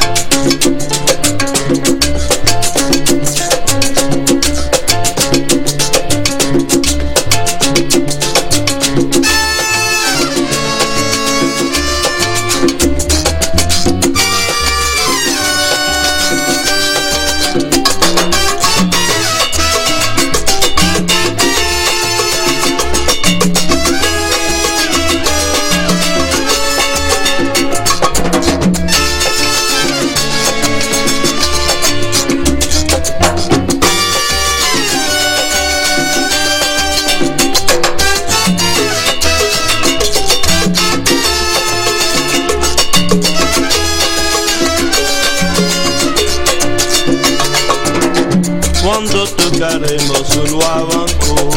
Cuando tocaremos un guaguancó,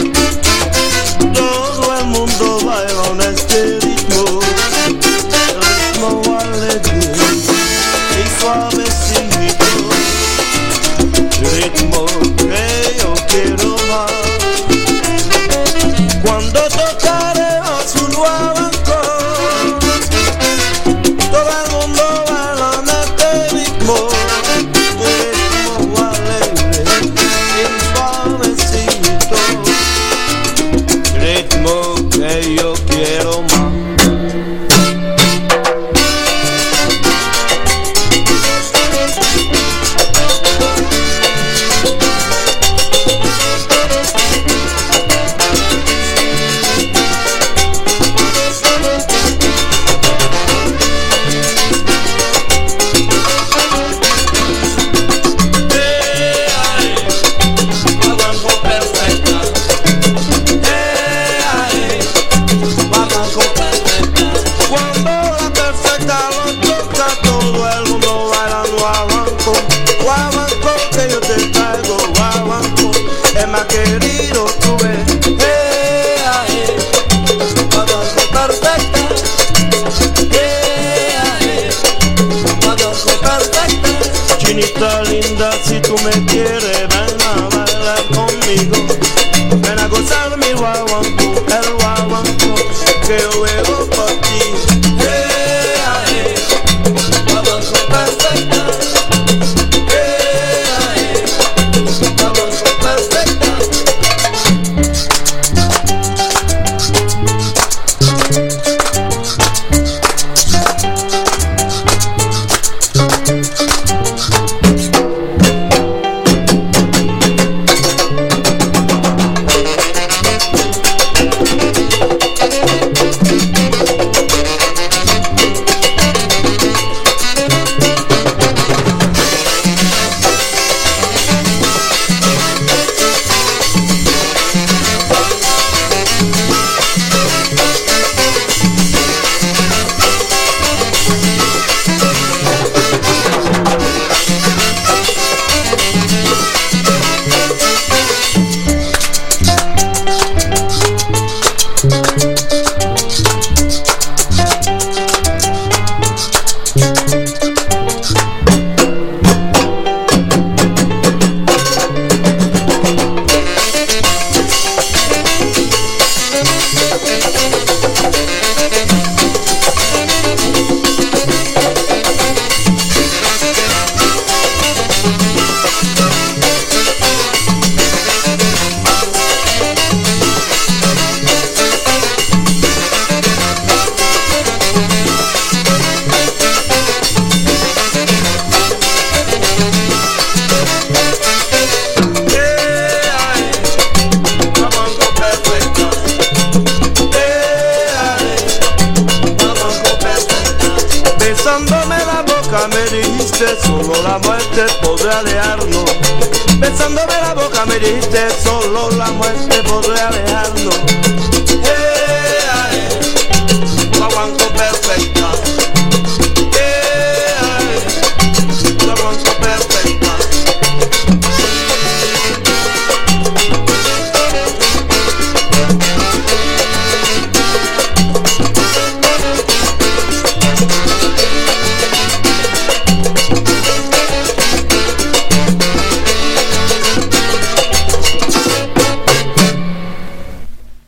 todo el mundo baila en este ritmo alegre y suavecito, ritmo que yo quiero más. Cuando tocaremos un guaguancó, todo el mundo baila en este ritmo. Que yo quiero más. Guaguancó que yo te traigo, guaguancó, es más querido tú ves. Guaguancó perfecta, guaguancó perfecta. Chinita linda, si tú me quieres, ven a bailar conmigo. Ven a gozar mi guaguancó, el guaguancó que yo veo por ti. Guaguancó perfecta. Besándome la boca me dijiste solo la muerte podrá alejarnos. Besándome la boca me dijiste solo la muerte podrá alejarnos.